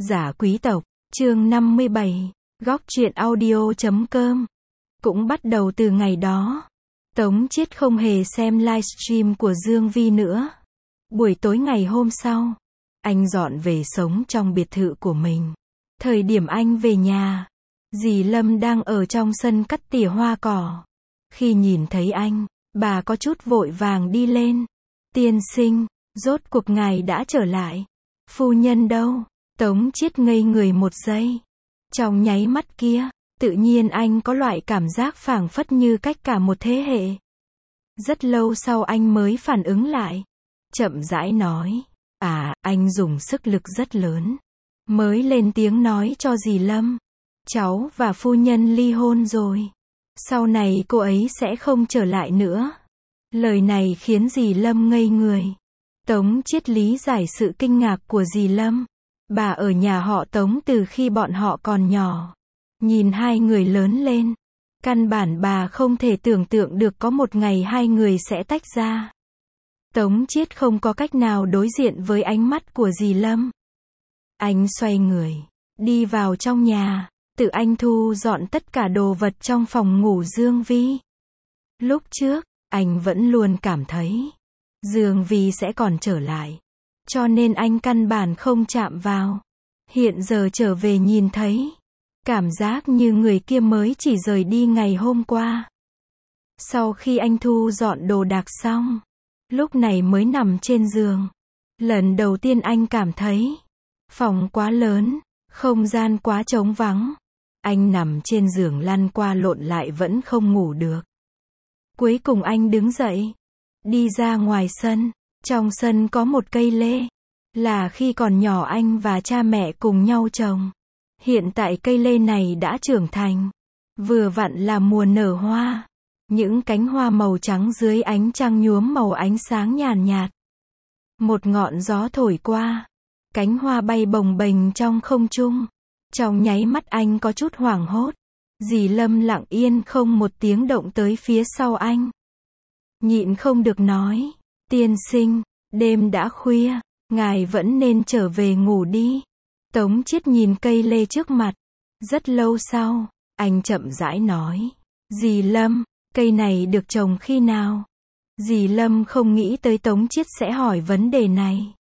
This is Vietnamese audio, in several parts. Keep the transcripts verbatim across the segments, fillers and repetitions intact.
Giả quý tộc, chương năm mươi bảy, góc truyện audio chấm com. Cũng bắt đầu từ ngày đó, Tống Chiết không hề xem livestream của Dương Vi nữa. Buổi tối ngày hôm sau, anh dọn về sống trong biệt thự của mình. Thời điểm anh về nhà, dì Lâm đang ở trong sân cắt tỉa hoa cỏ. Khi nhìn thấy anh, bà có chút vội vàng đi lên. Tiên sinh, rốt cuộc ngài đã trở lại. Phu nhân đâu? Tống Chiết ngây người một giây. Trong nháy mắt kia, tự nhiên anh có loại cảm giác phảng phất như cách cả một thế hệ. Rất lâu sau anh mới phản ứng lại. Chậm rãi nói, à, anh dùng sức lực rất lớn. Mới lên tiếng nói cho dì Lâm. Cháu và phu nhân ly hôn rồi. Sau này cô ấy sẽ không trở lại nữa. Lời này khiến dì Lâm ngây người. Tống Chiết lý giải sự kinh ngạc của dì Lâm. Bà ở nhà họ Tống từ khi bọn họ còn nhỏ. Nhìn hai người lớn lên. Căn bản bà không thể tưởng tượng được có một ngày hai người sẽ tách ra. Tống Chiết không có cách nào đối diện với ánh mắt của dì Lâm. Anh xoay người, đi vào trong nhà, tự anh thu dọn tất cả đồ vật trong phòng ngủ Dương Vi. Lúc trước, anh vẫn luôn cảm thấy Dương Vi sẽ còn trở lại. Cho nên anh căn bản không chạm vào. Hiện giờ trở về nhìn thấy. Cảm giác như người kia mới chỉ rời đi ngày hôm qua. Sau khi anh thu dọn đồ đạc xong, lúc này mới nằm trên giường. Lần đầu tiên anh cảm thấy phòng quá lớn, không gian quá trống vắng. Anh nằm trên giường lăn qua lộn lại vẫn không ngủ được. Cuối cùng anh đứng dậy, đi ra ngoài sân. Trong sân có một cây lê, là khi còn nhỏ anh và cha mẹ cùng nhau trồng. Hiện tại cây lê này đã trưởng thành, vừa vặn là mùa nở hoa. Những cánh hoa màu trắng dưới ánh trăng nhuốm màu ánh sáng nhàn nhạt. Một ngọn gió thổi qua, cánh hoa bay bồng bềnh trong không trung. Trong nháy mắt anh có chút hoảng hốt. Dì Lâm lặng yên không một tiếng động tới phía sau anh. Nhịn không được nói, tiên sinh, đêm đã khuya, ngài vẫn nên trở về ngủ đi. Tống Chiết nhìn cây lê trước mặt. Rất lâu sau, anh chậm rãi nói, dì Lâm, cây này được trồng khi nào? Dì Lâm không nghĩ tới Tống Chiết sẽ hỏi vấn đề này.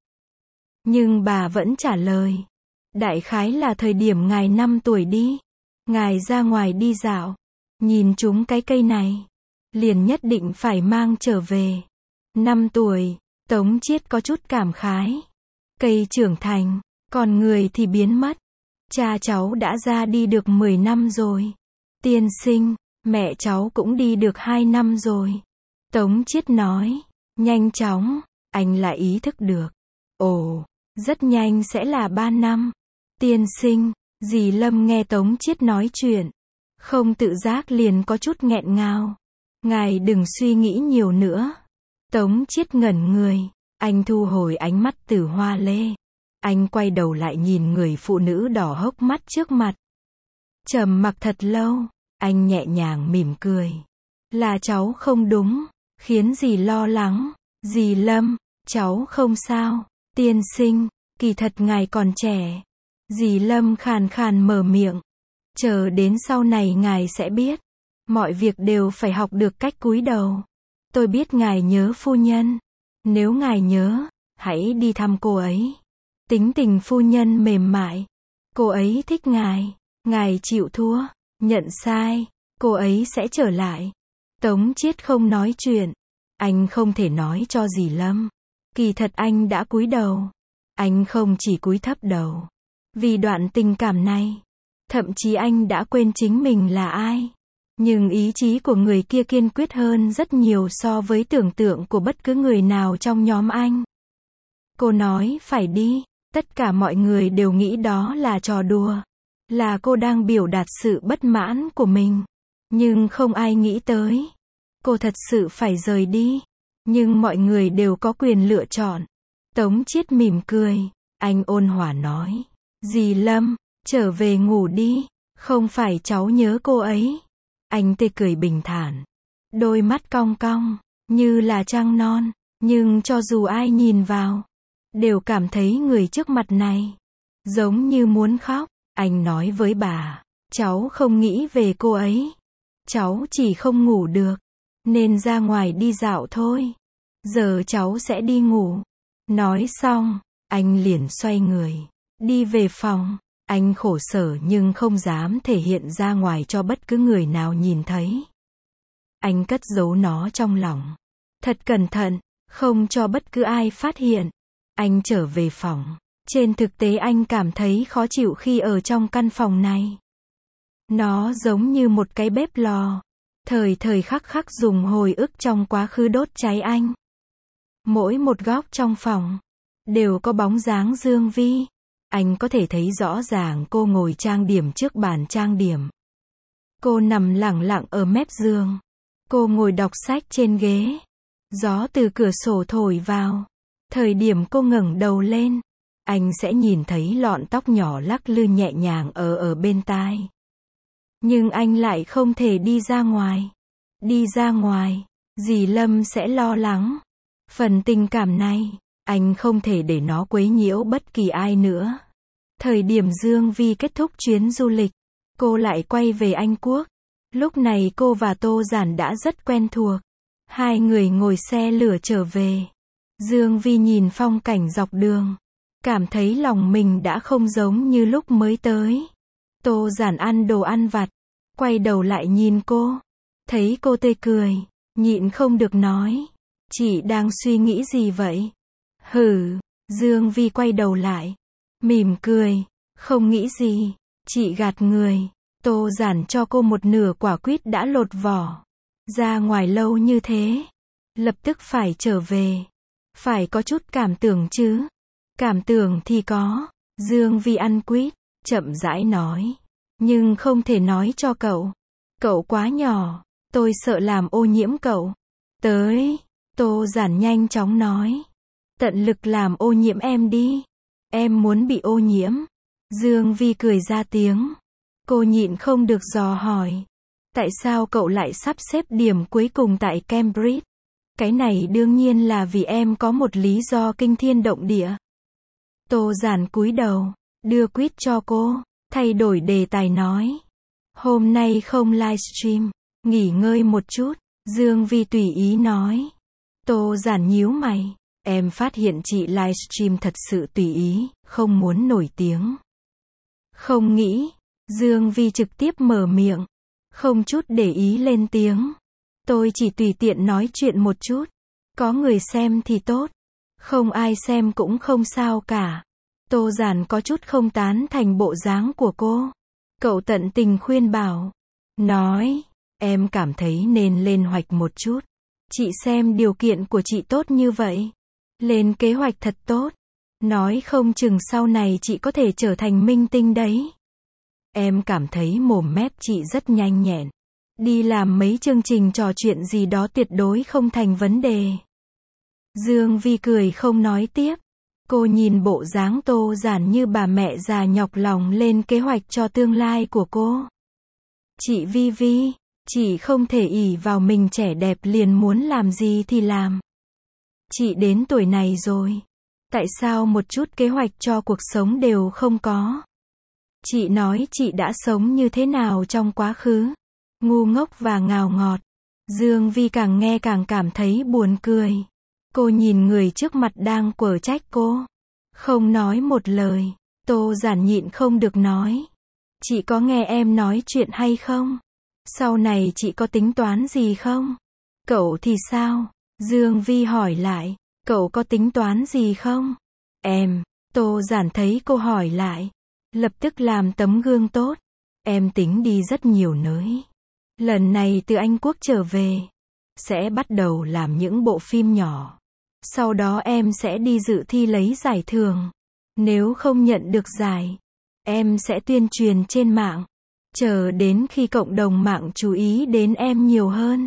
Nhưng bà vẫn trả lời. Đại khái là thời điểm ngài năm tuổi đi. Ngài ra ngoài đi dạo, nhìn chúng cái cây này, liền nhất định phải mang trở về. Năm tuổi, Tống Chiết có chút cảm khái. Cây trưởng thành, còn người thì biến mất. Cha cháu đã ra đi được mười năm rồi. Tiên sinh, mẹ cháu cũng đi được hai năm rồi. Tống Chiết nói, nhanh chóng, anh lại ý thức được. Ồ, rất nhanh sẽ là ba năm. Tiên sinh, dì Lâm nghe Tống Chiết nói chuyện, không tự giác liền có chút nghẹn ngào. Ngài đừng suy nghĩ nhiều nữa. Tống Chiết ngẩn người, anh thu hồi ánh mắt từ hoa lê. Anh quay đầu lại nhìn người phụ nữ đỏ hốc mắt trước mặt. Trầm mặc thật lâu, anh nhẹ nhàng mỉm cười. Là cháu không đúng, khiến dì lo lắng. Dì Lâm, cháu không sao. Tiên sinh, kỳ thật ngài còn trẻ. Dì Lâm khàn khàn mở miệng. Chờ đến sau này ngài sẽ biết. Mọi việc đều phải học được cách cúi đầu. Tôi biết ngài nhớ phu nhân. Nếu ngài nhớ, hãy đi thăm cô ấy. Tính tình phu nhân mềm mại. Cô ấy thích ngài. Ngài chịu thua, nhận sai, cô ấy sẽ trở lại. Tống Chiết không nói chuyện. Anh không thể nói cho dì Lâm. Kỳ thật anh đã cúi đầu. Anh không chỉ cúi thấp đầu. Vì đoạn tình cảm này, thậm chí anh đã quên chính mình là ai. Nhưng ý chí của người kia kiên quyết hơn rất nhiều so với tưởng tượng của bất cứ người nào trong nhóm anh. Cô nói phải đi. Tất cả mọi người đều nghĩ đó là trò đùa. Là cô đang biểu đạt sự bất mãn của mình. Nhưng không ai nghĩ tới. Cô thật sự phải rời đi. Nhưng mọi người đều có quyền lựa chọn. Tống Chiết mỉm cười. Anh ôn hòa nói. Dì Lâm, trở về ngủ đi. Không phải cháu nhớ cô ấy. Anh tê cười bình thản. Đôi mắt cong cong, như là trăng non. Nhưng cho dù ai nhìn vào, đều cảm thấy người trước mặt này Giống như muốn khóc, anh nói với bà, cháu không nghĩ về cô ấy. Cháu chỉ không ngủ được, nên ra ngoài đi dạo thôi. Giờ cháu sẽ đi ngủ. Nói xong, anh liền xoay người, đi về phòng. Anh khổ sở nhưng không dám thể hiện ra ngoài cho bất cứ người nào nhìn thấy. Anh cất giấu nó trong lòng, thật cẩn thận, không cho bất cứ ai phát hiện. Anh trở về phòng. Trên thực tế anh cảm thấy khó chịu khi ở trong căn phòng này. Nó giống như một cái bếp lò, thời thời khắc khắc dùng hồi ức trong quá khứ đốt cháy anh. Mỗi một góc trong phòng đều có bóng dáng Dương Vi. Anh có thể thấy rõ ràng cô ngồi trang điểm trước bàn trang điểm. Cô nằm lẳng lặng ở mép giường. Cô ngồi đọc sách trên ghế. Gió từ cửa sổ thổi vào. Thời điểm cô ngẩng đầu lên, anh sẽ nhìn thấy lọn tóc nhỏ lắc lư nhẹ nhàng ở ở bên tai. Nhưng anh lại không thể đi ra ngoài. Đi ra ngoài, dì Lâm sẽ lo lắng. Phần tình cảm này, anh không thể để nó quấy nhiễu bất kỳ ai nữa. Thời điểm Dương Vi kết thúc chuyến du lịch, cô lại quay về Anh Quốc. Lúc này cô và Tô Giản đã rất quen thuộc. Hai người ngồi xe lửa trở về. Dương Vi nhìn phong cảnh dọc đường, cảm thấy lòng mình đã không giống như lúc mới tới. Tô Giản ăn đồ ăn vặt, quay đầu lại nhìn cô, thấy cô tươi cười, nhịn không được nói, chị đang suy nghĩ gì vậy? Hừ, Dương Vi quay đầu lại, mỉm cười, không nghĩ gì, chị gạt người. Tô Giản cho cô một nửa quả quýt đã lột vỏ. Ra ngoài lâu như thế, lập tức phải trở về. Phải có chút cảm tưởng chứ. Cảm tưởng thì có. Dương Vi ăn quýt, chậm rãi nói. Nhưng không thể nói cho cậu. Cậu quá nhỏ, tôi sợ làm ô nhiễm cậu. Tới, Tô Giản nhanh chóng nói. Tận lực làm ô nhiễm em đi. Em muốn bị ô nhiễm. Dương Vi cười ra tiếng. Cô nhịn không được dò hỏi. Tại sao cậu lại sắp xếp điểm cuối cùng tại Cambridge? Cái này đương nhiên là vì em có một lý do kinh thiên động địa. Tô Giản cúi đầu, đưa quýt cho cô, thay đổi đề tài nói. Hôm nay không livestream, nghỉ ngơi một chút, Dương Vi tùy ý nói. Tô Giản nhíu mày, em phát hiện chị livestream thật sự tùy ý, không muốn nổi tiếng. Không nghĩ, Dương Vi trực tiếp mở miệng, không chút để ý lên tiếng. Tôi chỉ tùy tiện nói chuyện một chút, có người xem thì tốt, không ai xem cũng không sao cả. Tô Giản có chút không tán thành bộ dáng của cô. Cậu tận tình khuyên bảo, nói, em cảm thấy nên lên hoạch một chút. Chị xem điều kiện của chị tốt như vậy, lên kế hoạch thật tốt, nói không chừng sau này chị có thể trở thành minh tinh đấy. Em cảm thấy mồm mép chị rất nhanh nhẹn. Đi làm mấy chương trình trò chuyện gì đó tuyệt đối không thành vấn đề. Dương Vi cười không nói tiếp. Cô nhìn bộ dáng Tô Giản như bà mẹ già nhọc lòng lên kế hoạch cho tương lai của cô. Chị Vi Vi, chị không thể ỷ vào mình trẻ đẹp liền muốn làm gì thì làm. Chị đến tuổi này rồi. Tại sao một chút kế hoạch cho cuộc sống đều không có? Chị nói chị đã sống như thế nào trong quá khứ? Ngu ngốc và ngào ngọt. Dương Vi càng nghe càng cảm thấy buồn cười. Cô nhìn người trước mặt đang quở trách cô. Không nói một lời. Tô Giản nhịn không được nói. Chị có nghe em nói chuyện hay không? Sau này chị có tính toán gì không? Cậu thì sao? Dương Vi hỏi lại. Cậu có tính toán gì không? Em. Tô Giản thấy cô hỏi lại, lập tức làm tấm gương tốt. Em tính đi rất nhiều nơi. Lần này từ Anh Quốc trở về, sẽ bắt đầu làm những bộ phim nhỏ. Sau đó em sẽ đi dự thi lấy giải thưởng. Nếu không nhận được giải, em sẽ tuyên truyền trên mạng. Chờ đến khi cộng đồng mạng chú ý đến em nhiều hơn.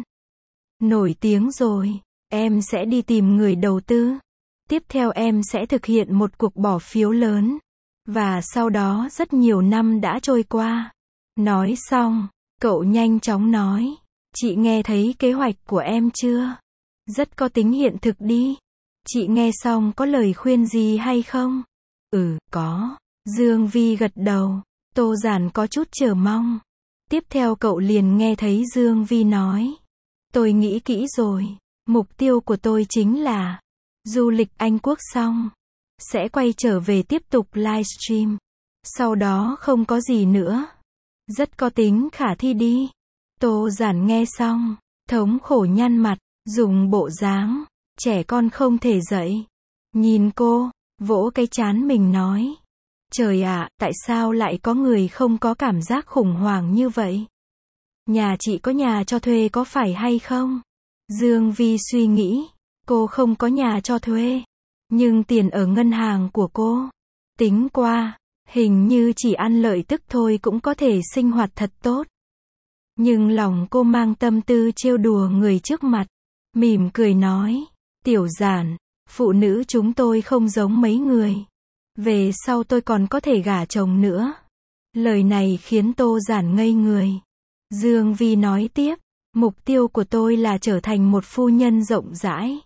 Nổi tiếng rồi, em sẽ đi tìm người đầu tư. Tiếp theo em sẽ thực hiện một cuộc bỏ phiếu lớn. Và sau đó rất nhiều năm đã trôi qua. Nói xong, cậu nhanh chóng nói. Chị nghe thấy kế hoạch của em chưa? Rất có tính hiện thực đi. Chị nghe xong có lời khuyên gì hay không? Ừ, có. Dương Vi gật đầu. Tô Giản có chút chờ mong. Tiếp theo cậu liền nghe thấy Dương Vi nói. Tôi nghĩ kỹ rồi. Mục tiêu của tôi chính là du lịch Anh Quốc xong sẽ quay trở về tiếp tục livestream. Sau đó không có gì nữa. Rất có tính khả thi đi. Tô Giản nghe xong, thống khổ nhăn mặt, dùng bộ dáng trẻ con không thể dậy. Nhìn cô, vỗ cái trán mình nói. Trời ạ, tại sao lại có người không có cảm giác khủng hoảng như vậy? Nhà chị có nhà cho thuê có phải hay không? Dương Vi suy nghĩ, cô không có nhà cho thuê. Nhưng tiền ở ngân hàng của cô, tính qua, hình như chỉ ăn lợi tức thôi cũng có thể sinh hoạt thật tốt. Nhưng lòng cô mang tâm tư trêu đùa người trước mặt, mỉm cười nói, Tiểu Giản, phụ nữ chúng tôi không giống mấy người. Về sau tôi còn có thể gả chồng nữa. Lời này khiến Tô Giản ngây người. Dương Vi nói tiếp, mục tiêu của tôi là trở thành một phu nhân rộng rãi.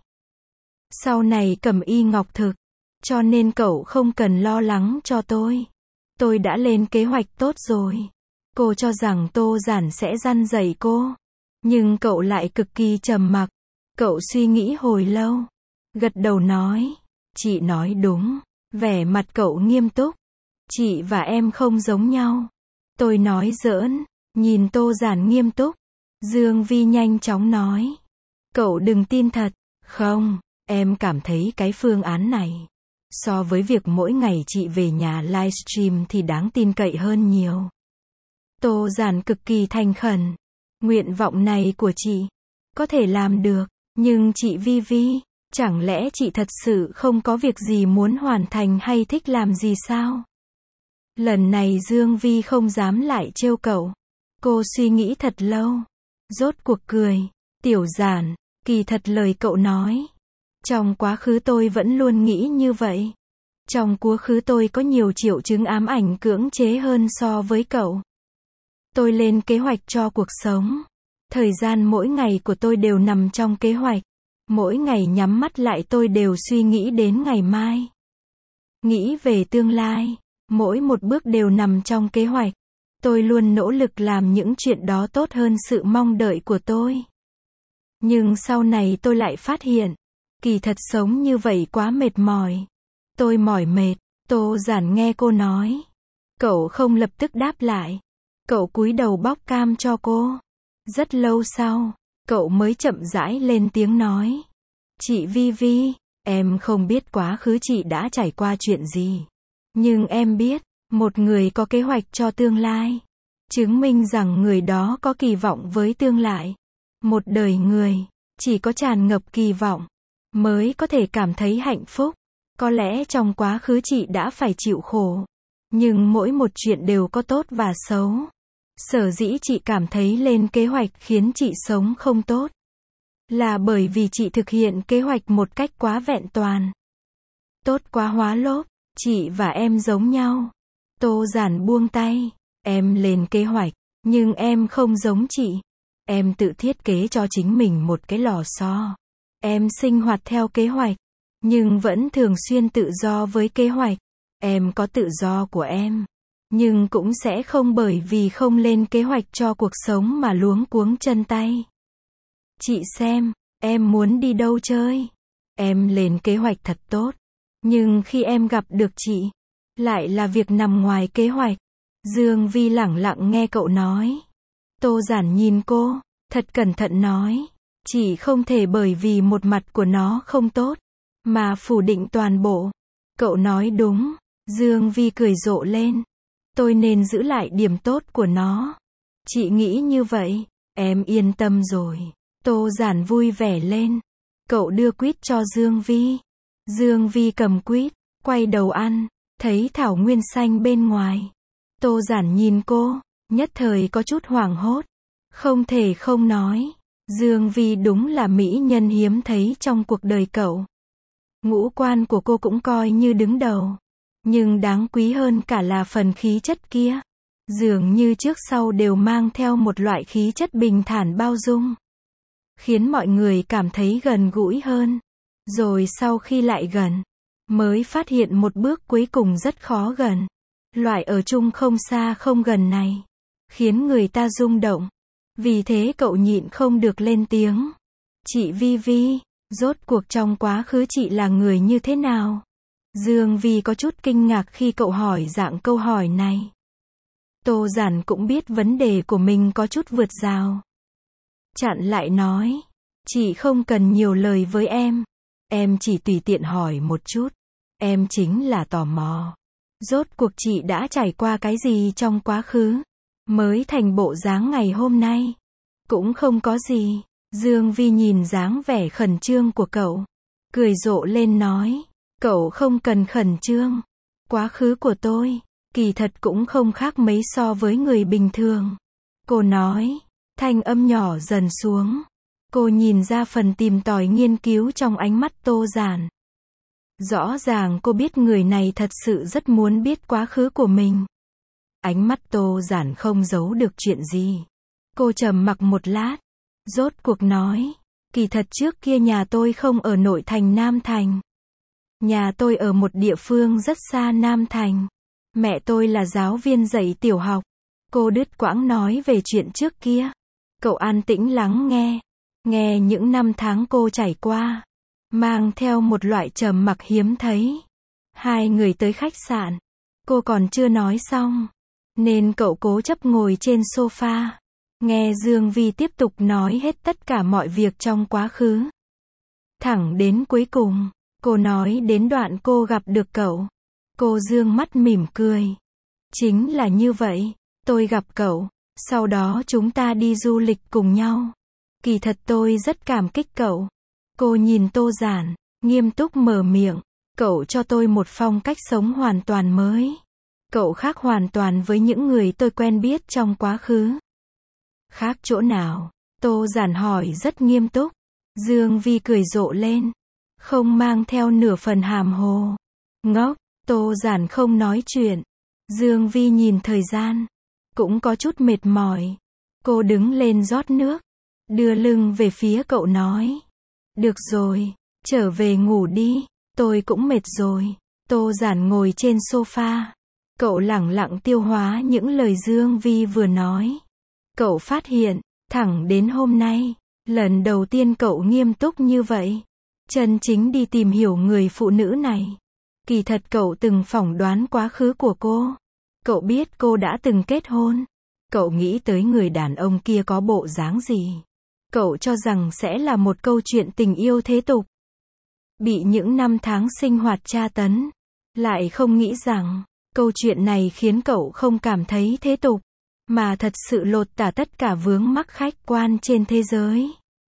Sau này cẩm y ngọc thực, cho nên cậu không cần lo lắng cho tôi. Tôi đã lên kế hoạch tốt rồi. Cô cho rằng Tô Giản sẽ răn dạy cô. Nhưng cậu lại cực kỳ trầm mặc. Cậu suy nghĩ hồi lâu. Gật đầu nói, chị nói đúng. Vẻ mặt cậu nghiêm túc. Chị và em không giống nhau. Tôi nói giỡn. Nhìn Tô Giản nghiêm túc. Dương Vi nhanh chóng nói. Cậu đừng tin thật. Không, em cảm thấy cái phương án này, so với việc mỗi ngày chị về nhà livestream thì đáng tin cậy hơn nhiều. Tô Giản cực kỳ thành khẩn. Nguyện vọng này của chị, có thể làm được. Nhưng chị Vi Vi, chẳng lẽ chị thật sự không có việc gì muốn hoàn thành hay thích làm gì sao? Lần này Dương Vi không dám lại trêu cậu. Cô suy nghĩ thật lâu. Rốt cuộc cười. Tiểu Giản, kỳ thật lời cậu nói. Trong quá khứ tôi vẫn luôn nghĩ như vậy. Trong quá khứ tôi có nhiều triệu chứng ám ảnh cưỡng chế hơn so với cậu. Tôi lên kế hoạch cho cuộc sống. Thời gian mỗi ngày của tôi đều nằm trong kế hoạch. Mỗi ngày nhắm mắt lại tôi đều suy nghĩ đến ngày mai. Nghĩ về tương lai. Mỗi một bước đều nằm trong kế hoạch. Tôi luôn nỗ lực làm những chuyện đó tốt hơn sự mong đợi của tôi. Nhưng sau này tôi lại phát hiện, kỳ thật sống như vậy quá mệt mỏi. Tôi mỏi mệt. Tô Giản nghe cô nói. Cậu không lập tức đáp lại. Cậu cúi đầu bóc cam cho cô. Rất lâu sau, cậu mới chậm rãi lên tiếng nói. Chị Vi Vi, em không biết quá khứ chị đã trải qua chuyện gì. Nhưng em biết, một người có kế hoạch cho tương lai, chứng minh rằng người đó có kỳ vọng với tương lai. Một đời người, chỉ có tràn ngập kỳ vọng, mới có thể cảm thấy hạnh phúc. Có lẽ trong quá khứ chị đã phải chịu khổ. Nhưng mỗi một chuyện đều có tốt và xấu. Sở dĩ chị cảm thấy lên kế hoạch khiến chị sống không tốt, là bởi vì chị thực hiện kế hoạch một cách quá vẹn toàn. Tốt quá hóa lốp. Chị và em giống nhau. Tô Giản buông tay. Em lên kế hoạch, nhưng em không giống chị. Em tự thiết kế cho chính mình một cái lò xo. Em sinh hoạt theo kế hoạch, nhưng vẫn thường xuyên tự do với kế hoạch. Em có tự do của em, nhưng cũng sẽ không bởi vì không lên kế hoạch cho cuộc sống mà luống cuống chân tay. Chị xem, em muốn đi đâu chơi? Em lên kế hoạch thật tốt. Nhưng khi em gặp được chị, lại là việc nằm ngoài kế hoạch. Dương Vi lẳng lặng nghe cậu nói. Tô Giản nhìn cô, thật cẩn thận nói. Chị không thể bởi vì một mặt của nó không tốt, mà phủ định toàn bộ. Cậu nói đúng. Dương Vi cười rộ lên. Tôi nên giữ lại điểm tốt của nó. Chị nghĩ như vậy, em yên tâm rồi. Tô Giản vui vẻ lên. Cậu đưa quýt cho Dương Vi. Dương Vi cầm quýt, quay đầu ăn, thấy thảo nguyên xanh bên ngoài. Tô Giản nhìn cô, nhất thời có chút hoảng hốt. Không thể không nói, Dương Vi đúng là mỹ nhân hiếm thấy trong cuộc đời cậu. Ngũ quan của cô cũng coi như đứng đầu. Nhưng đáng quý hơn cả là phần khí chất kia. Dường như trước sau đều mang theo một loại khí chất bình thản bao dung, khiến mọi người cảm thấy gần gũi hơn. Rồi sau khi lại gần, mới phát hiện một bước cuối cùng rất khó gần. Loại ở chung không xa không gần này, khiến người ta rung động. Vì thế cậu nhịn không được lên tiếng. Chị Vi Vi, rốt cuộc trong quá khứ chị là người như thế nào? Dương Vi có chút kinh ngạc khi cậu hỏi dạng câu hỏi này. Tô Giản cũng biết vấn đề của mình có chút vượt rào. Chặn lại nói, chị không cần nhiều lời với em. Em chỉ tùy tiện hỏi một chút. Em chính là tò mò. Rốt cuộc chị đã trải qua cái gì trong quá khứ, mới thành bộ dáng ngày hôm nay? Cũng không có gì. Dương Vi nhìn dáng vẻ khẩn trương của cậu, cười rộ lên nói, cậu không cần khẩn trương. Quá khứ của tôi, kỳ thật cũng không khác mấy so với người bình thường. Cô nói, thanh âm nhỏ dần xuống. Cô nhìn ra phần tìm tòi nghiên cứu trong ánh mắt Tô Giản. Rõ ràng cô biết người này thật sự rất muốn biết quá khứ của mình. Ánh mắt Tô Giản không giấu được chuyện gì. Cô trầm mặc một lát, rốt cuộc nói, kỳ thật trước kia nhà tôi không ở nội thành Nam Thành. Nhà tôi ở một địa phương rất xa Nam Thành. Mẹ tôi là giáo viên dạy tiểu học. Cô đứt quãng nói về chuyện trước kia. Cậu an tĩnh lắng nghe. Nghe những năm tháng cô trải qua, mang theo một loại trầm mặc hiếm thấy. Hai người tới khách sạn. Cô còn chưa nói xong, nên cậu cố chấp ngồi trên sofa. Nghe Dương Vi tiếp tục nói hết tất cả mọi việc trong quá khứ. Thẳng đến cuối cùng, cô nói đến đoạn cô gặp được cậu. Cô dương mắt mỉm cười. Chính là như vậy, tôi gặp cậu, sau đó chúng ta đi du lịch cùng nhau. Kỳ thật tôi rất cảm kích cậu. Cô nhìn Tô Giản, nghiêm túc mở miệng. Cậu cho tôi một phong cách sống hoàn toàn mới. Cậu khác hoàn toàn với những người tôi quen biết trong quá khứ. Khác chỗ nào? Tô Giản hỏi rất nghiêm túc. Dương Vi cười rộ lên, không mang theo nửa phần hàm hồ. Ngốc, Tô Giản không nói chuyện. Dương Vi nhìn thời gian, cũng có chút mệt mỏi. Cô đứng lên rót nước, đưa lưng về phía cậu nói. Được rồi, trở về ngủ đi, tôi cũng mệt rồi. Tô Giản ngồi trên sofa. Cậu lẳng lặng tiêu hóa những lời Dương Vi vừa nói. Cậu phát hiện, thẳng đến hôm nay, lần đầu tiên cậu nghiêm túc như vậy. Chân chính đi tìm hiểu người phụ nữ này. Kỳ thật cậu từng phỏng đoán quá khứ của cô. Cậu biết cô đã từng kết hôn. Cậu nghĩ tới người đàn ông kia có bộ dáng gì. Cậu cho rằng sẽ là một câu chuyện tình yêu thế tục. Bị những năm tháng sinh hoạt tra tấn. Lại không nghĩ rằng, câu chuyện này khiến cậu không cảm thấy thế tục, mà thật sự lột tả tất cả vướng mắc khách quan trên thế giới.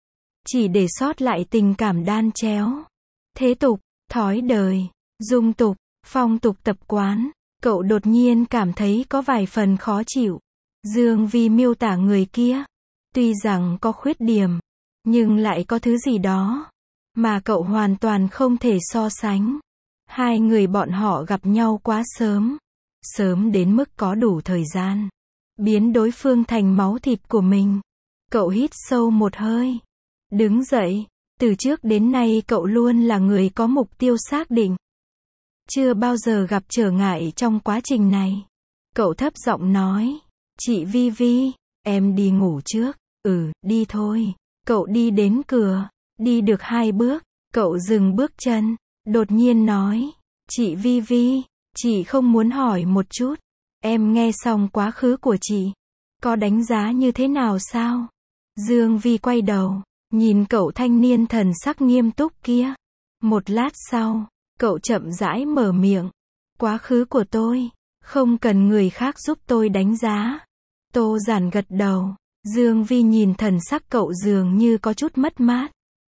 Chỉ để sót lại tình cảm đan chéo. Thế tục, thói đời, dung tục, phong tục tập quán. Cậu đột nhiên cảm thấy có vài phần khó chịu. Dương Vi miêu tả người kia. Tuy rằng có khuyết điểm, nhưng lại có thứ gì đó mà cậu hoàn toàn không thể so sánh. Hai người bọn họ gặp nhau quá sớm. Sớm đến mức có đủ thời gian biến đối phương thành máu thịt của mình. Cậu hít sâu một hơi, đứng dậy. Từ trước đến nay cậu luôn là người có mục tiêu xác định. Chưa bao giờ gặp trở ngại trong quá trình này. Cậu thấp giọng nói, chị Vi Vi, em đi ngủ trước. Ừ, đi thôi. Cậu đi đến cửa, đi được hai bước, cậu dừng bước chân, đột nhiên nói, chị Vi Vi, chị không muốn hỏi một chút. Em nghe xong quá khứ của chị, có đánh giá như thế nào sao? Dương Vi quay đầu, nhìn cậu thanh niên thần sắc nghiêm túc kia. Một lát sau, cậu chậm rãi mở miệng. Quá khứ của tôi, không cần người khác giúp tôi đánh giá. Tô Giản gật đầu. Dương Vi nhìn thần sắc cậu dường như có chút mất mát.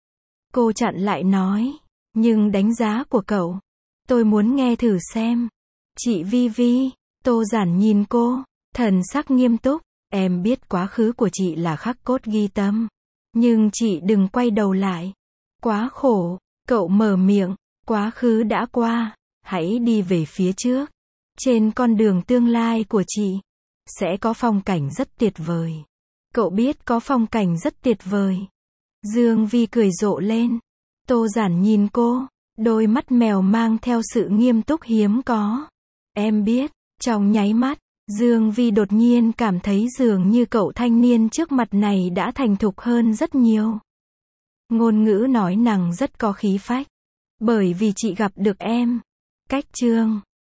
Cô chặn lại nói, nhưng đánh giá của cậu, tôi muốn nghe thử xem. Chị Vi Vi, Tô Giản nhìn cô, thần sắc nghiêm túc. Em biết quá khứ của chị là khắc cốt ghi tâm. Nhưng chị đừng quay đầu lại. Quá khổ, cậu mở miệng. Quá khứ đã qua, hãy đi về phía trước. Trên con đường tương lai của chị, sẽ có phong cảnh rất tuyệt vời. Cậu biết có phong cảnh rất tuyệt vời. Dương Vi cười rộ lên. Tô Giản nhìn cô, đôi mắt mèo mang theo sự nghiêm túc hiếm có. Em biết, Trong nháy mắt, Dương Vi đột nhiên cảm thấy dường như cậu thanh niên trước mặt này đã thành thục hơn rất nhiều. Ngôn ngữ nói năng rất có khí phách. Bởi vì chị gặp được em. Cách chương